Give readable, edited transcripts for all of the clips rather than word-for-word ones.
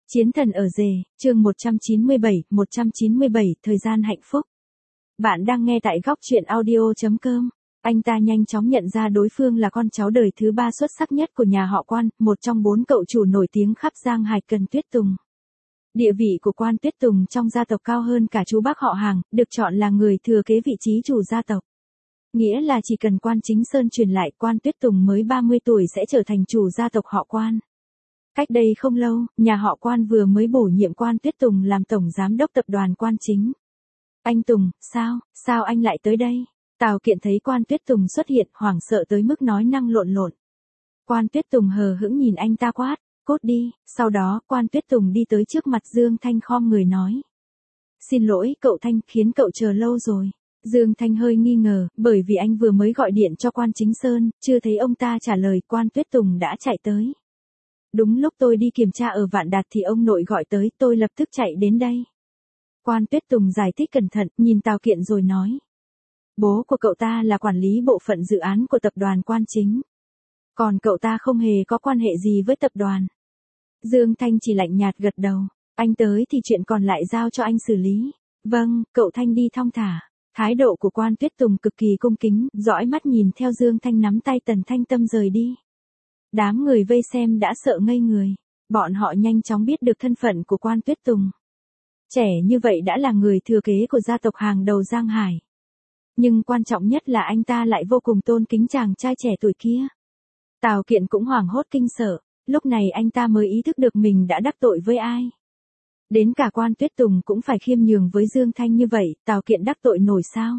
Chiến thần ở rể, chương 197, thời gian hạnh phúc. Bạn đang nghe tại góc truyện audio.com. Anh ta nhanh chóng nhận ra đối phương là con cháu đời thứ 3 xuất sắc nhất của nhà họ Quan, một trong 4 cậu chủ nổi tiếng khắp Giang Hải Cần Tuyết Tùng. Địa vị của Quan Tuyết Tùng trong gia tộc cao hơn cả chú bác họ Hàng, được chọn là người thừa kế vị trí chủ gia tộc. Nghĩa là chỉ cần Quan Chính Sơn truyền lại, Quan Tuyết Tùng mới 30 tuổi sẽ trở thành chủ gia tộc họ Quan. Cách đây không lâu, nhà họ Quan vừa mới bổ nhiệm Quan Tuyết Tùng làm tổng giám đốc tập đoàn Quan Chính. Anh Tùng, sao anh lại tới đây? Tào Kiện thấy Quan Tuyết Tùng xuất hiện, hoảng sợ tới mức nói năng lộn lộn. Quan Tuyết Tùng hờ hững nhìn anh ta quát, cốt đi. Sau đó, Quan Tuyết Tùng đi tới trước mặt Dương Thanh khom người nói. Xin lỗi cậu Thanh, khiến cậu chờ lâu rồi. Dương Thanh hơi nghi ngờ, bởi vì anh vừa mới gọi điện cho Quan Chính Sơn, chưa thấy ông ta trả lời, Quan Tuyết Tùng đã chạy tới. Đúng lúc tôi đi kiểm tra ở Vạn Đạt thì ông nội gọi tới, tôi lập tức chạy đến đây. Quan Tuyết Tùng giải thích cẩn thận, nhìn Tào Kiện rồi nói. Bố của cậu ta là quản lý bộ phận dự án của tập đoàn Quan Chính. Còn cậu ta không hề có quan hệ gì với tập đoàn. Dương Thanh chỉ lạnh nhạt gật đầu. Anh tới thì chuyện còn lại giao cho anh xử lý. Vâng, cậu Thanh đi thong thả. Thái độ của Quan Tuyết Tùng cực kỳ cung kính, dõi mắt nhìn theo Dương Thanh nắm tay Tần Thanh Tâm rời đi. Đám người vây xem đã sợ ngây người. Bọn họ nhanh chóng biết được thân phận của Quan Tuyết Tùng. Trẻ như vậy đã là người thừa kế của gia tộc hàng đầu Giang Hải. Nhưng quan trọng nhất là anh ta lại vô cùng tôn kính chàng trai trẻ tuổi kia. Tào Kiện cũng hoảng hốt kinh sợ, lúc này anh ta mới ý thức được mình đã đắc tội với ai. Đến cả Quan Tuyết Tùng cũng phải khiêm nhường với Dương Thanh như vậy, Tào Kiện đắc tội nổi sao?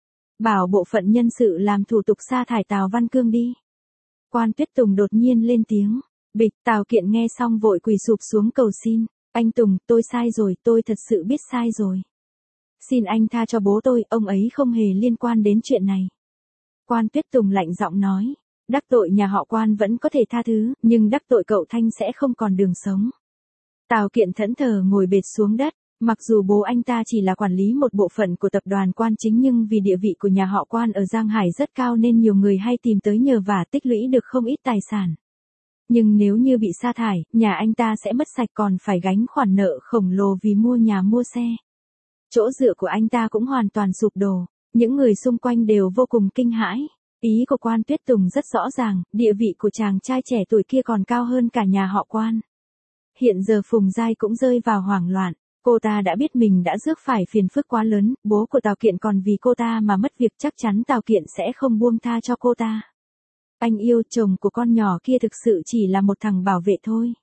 Bảo bộ phận nhân sự làm thủ tục sa thải Tào Văn Cương đi. Quan Tuyết Tùng đột nhiên lên tiếng. Bịch, Tào Kiện nghe xong vội quỳ sụp xuống cầu xin. Anh Tùng, tôi sai rồi, tôi thật sự biết sai rồi. Xin anh tha cho bố tôi, ông ấy không hề liên quan đến chuyện này. Quan Tuyết Tùng lạnh giọng nói. Đắc tội nhà họ Quan vẫn có thể tha thứ, nhưng đắc tội cậu Thanh sẽ không còn đường sống. Tào Kiện thẫn thờ ngồi bệt xuống đất. Mặc dù bố anh ta chỉ là quản lý một bộ phận của tập đoàn Quan Chính nhưng vì địa vị của nhà họ Quan ở Giang Hải rất cao nên nhiều người hay tìm tới nhờ vả tích lũy được không ít tài sản. Nhưng nếu như bị sa thải, nhà anh ta sẽ mất sạch còn phải gánh khoản nợ khổng lồ vì mua nhà mua xe. Chỗ dựa của anh ta cũng hoàn toàn sụp đổ, những người xung quanh đều vô cùng kinh hãi. Ý của Quan Tuyết Tùng rất rõ ràng, địa vị của chàng trai trẻ tuổi kia còn cao hơn cả nhà họ Quan. Hiện giờ Phùng Giai cũng rơi vào hoảng loạn. Cô ta đã biết mình đã rước phải phiền phức quá lớn, bố của Tào Kiện còn vì cô ta mà mất việc, chắc chắn Tào Kiện sẽ không buông tha cho cô ta. Anh yêu, chồng của con nhỏ kia thực sự chỉ là một thằng bảo vệ thôi.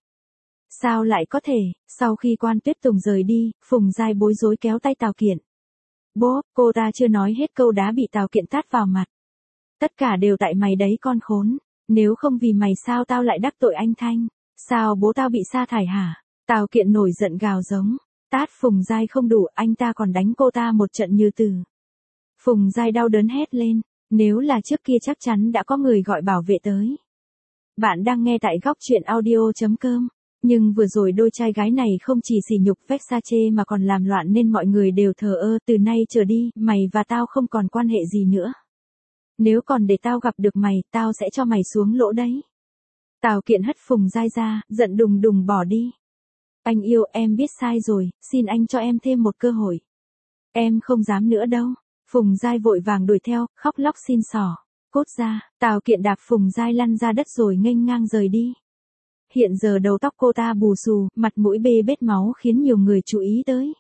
Sao lại có thể? Sau khi Quan Tuyết Tùng rời đi, Phùng Giai bối rối kéo tay Tào Kiện. Bố, cô ta chưa nói hết câu đã bị Tào Kiện tát vào mặt. Tất cả đều tại mày đấy con khốn. Nếu không vì mày sao tao lại đắc tội anh Thanh? Sao bố tao bị sa thải hả? Tào Kiện nổi giận gào giống. Tát Phùng Giai không đủ, anh ta còn đánh cô ta một trận như tử. Phùng Giai đau đớn hét lên. Nếu là trước kia chắc chắn đã có người gọi bảo vệ tới. Bạn đang nghe tại góc truyện audio.com. Nhưng vừa rồi đôi trai gái này không chỉ sỉ nhục Versace mà còn làm loạn nên mọi người đều thờ ơ. Từ nay trở đi, mày và tao không còn quan hệ gì nữa. Nếu còn để tao gặp được mày, tao sẽ cho mày xuống lỗ đấy. Tào Kiện hất Phùng Giai ra, giận đùng đùng bỏ đi. Anh yêu, em biết sai rồi, xin anh cho em thêm một cơ hội. Em không dám nữa đâu. Phùng Giai vội vàng đuổi theo, khóc lóc xin xỏ. Cốt ra, Tào Kiện đạp Phùng Giai lăn ra đất rồi nghênh ngang rời đi. Hiện giờ đầu tóc cô ta bù xù, mặt mũi bê bết máu khiến nhiều người chú ý tới.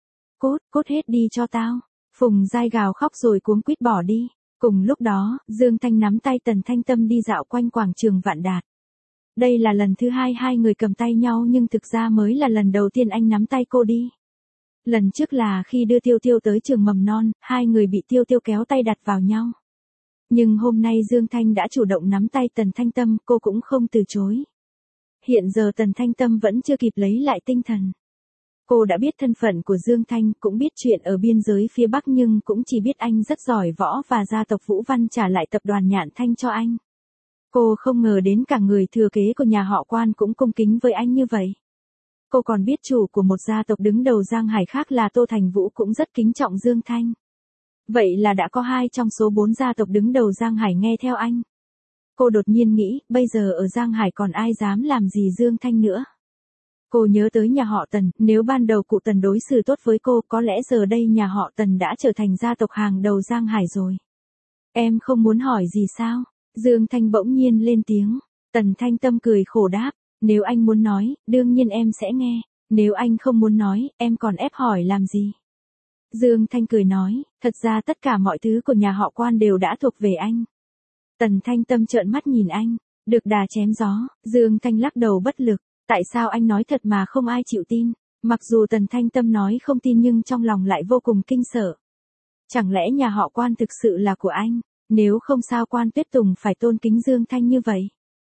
Cốt hết đi cho tao. Phùng Giai gào khóc rồi cuống quýt bỏ đi. Cùng lúc đó, Dương Thanh nắm tay Tần Thanh Tâm đi dạo quanh quảng trường Vạn Đạt. Đây là lần thứ hai người cầm tay nhau nhưng thực ra mới là lần đầu tiên anh nắm tay cô đi. Lần trước là khi đưa Tiêu Tiêu tới trường mầm non, hai người bị Tiêu Tiêu kéo tay đặt vào nhau. Nhưng hôm nay Dương Thanh đã chủ động nắm tay Tần Thanh Tâm, cô cũng không từ chối. Hiện giờ Tần Thanh Tâm vẫn chưa kịp lấy lại tinh thần. Cô đã biết thân phận của Dương Thanh, cũng biết chuyện ở biên giới phía Bắc nhưng cũng chỉ biết anh rất giỏi võ và gia tộc Vũ Văn trả lại tập đoàn Nhạn Thanh cho anh. Cô không ngờ đến cả người thừa kế của nhà họ Quan cũng cung kính với anh như vậy. Cô còn biết chủ của một gia tộc đứng đầu Giang Hải khác là Tô Thành Vũ cũng rất kính trọng Dương Thanh. Vậy là đã có 2 trong số 4 gia tộc đứng đầu Giang Hải nghe theo anh. Cô đột nhiên nghĩ, bây giờ ở Giang Hải còn ai dám làm gì Dương Thanh nữa. Cô nhớ tới nhà họ Tần, nếu ban đầu cụ Tần đối xử tốt với cô, có lẽ giờ đây nhà họ Tần đã trở thành gia tộc hàng đầu Giang Hải rồi. Em không muốn hỏi gì sao? Dương Thanh bỗng nhiên lên tiếng. Tần Thanh Tâm cười khổ đáp, nếu anh muốn nói, đương nhiên em sẽ nghe, nếu anh không muốn nói, em còn ép hỏi làm gì? Dương Thanh cười nói, thật ra tất cả mọi thứ của nhà họ Quan đều đã thuộc về anh. Tần Thanh Tâm trợn mắt nhìn anh, được đà chém gió, Dương Thanh lắc đầu bất lực, tại sao anh nói thật mà không ai chịu tin? Mặc dù Tần Thanh Tâm nói không tin nhưng trong lòng lại vô cùng kinh sợ. Chẳng lẽ nhà họ Quan thực sự là của anh? Nếu không sao Quan Tuyết Tùng phải tôn kính Dương Thanh như vậy?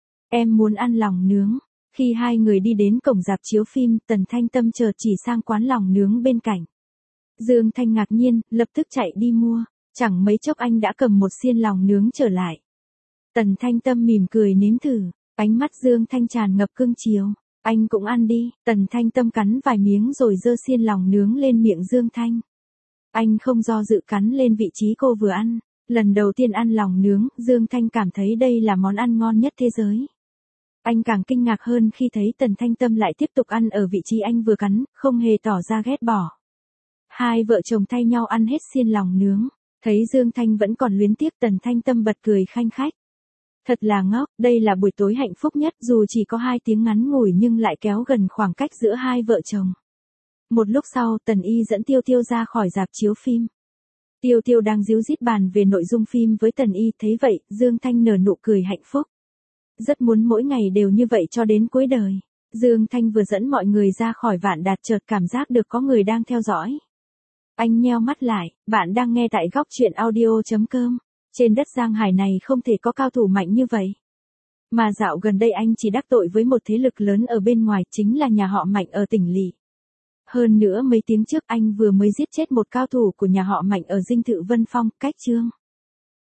Em muốn ăn lòng nướng. Khi hai người đi đến cổng rạp chiếu phim, Tần Thanh Tâm chợt chỉ sang quán lòng nướng bên cạnh. Dương Thanh ngạc nhiên, lập tức chạy đi mua. Chẳng mấy chốc anh đã cầm một xiên lòng nướng trở lại. Tần Thanh Tâm mỉm cười nếm thử, ánh mắt Dương Thanh tràn ngập cưng chiều. Anh cũng ăn đi. Tần Thanh Tâm cắn vài miếng rồi giơ xiên lòng nướng lên miệng Dương Thanh. Anh không do dự cắn lên vị trí cô vừa ăn. Lần đầu tiên ăn lòng nướng, Dương Thanh cảm thấy đây là món ăn ngon nhất thế giới. Anh càng kinh ngạc hơn khi thấy Tần Thanh Tâm lại tiếp tục ăn ở vị trí anh vừa cắn, không hề tỏ ra ghét bỏ. Hai vợ chồng thay nhau ăn hết xiên lòng nướng. Thấy Dương Thanh vẫn còn luyến tiếc, Tần Thanh Tâm bật cười khanh khách. Thật là ngốc, đây là buổi tối hạnh phúc nhất, dù chỉ có 2 tiếng ngắn ngủi nhưng lại kéo gần khoảng cách giữa hai vợ chồng. Một lúc sau, Tần Y dẫn Tiêu Tiêu ra khỏi rạp chiếu phim. Tiêu Tiêu đang díu dít bàn về nội dung phim với Tần Y, thấy vậy, Dương Thanh nở nụ cười hạnh phúc. Rất muốn mỗi ngày đều như vậy cho đến cuối đời. Dương Thanh vừa dẫn mọi người ra khỏi Vạn Đạt chợt cảm giác được có người đang theo dõi. Anh nheo mắt lại, bạn đang nghe tại góc truyện audio.com. Trên đất Giang Hải này không thể có cao thủ mạnh như vậy. Mà dạo gần đây anh chỉ đắc tội với một thế lực lớn ở bên ngoài, chính là nhà họ Mạnh ở tỉnh lỵ. Hơn nữa mấy tiếng trước anh vừa mới giết chết một cao thủ của nhà họ Mạnh ở Dinh Thự Vân Phong, cách Trương.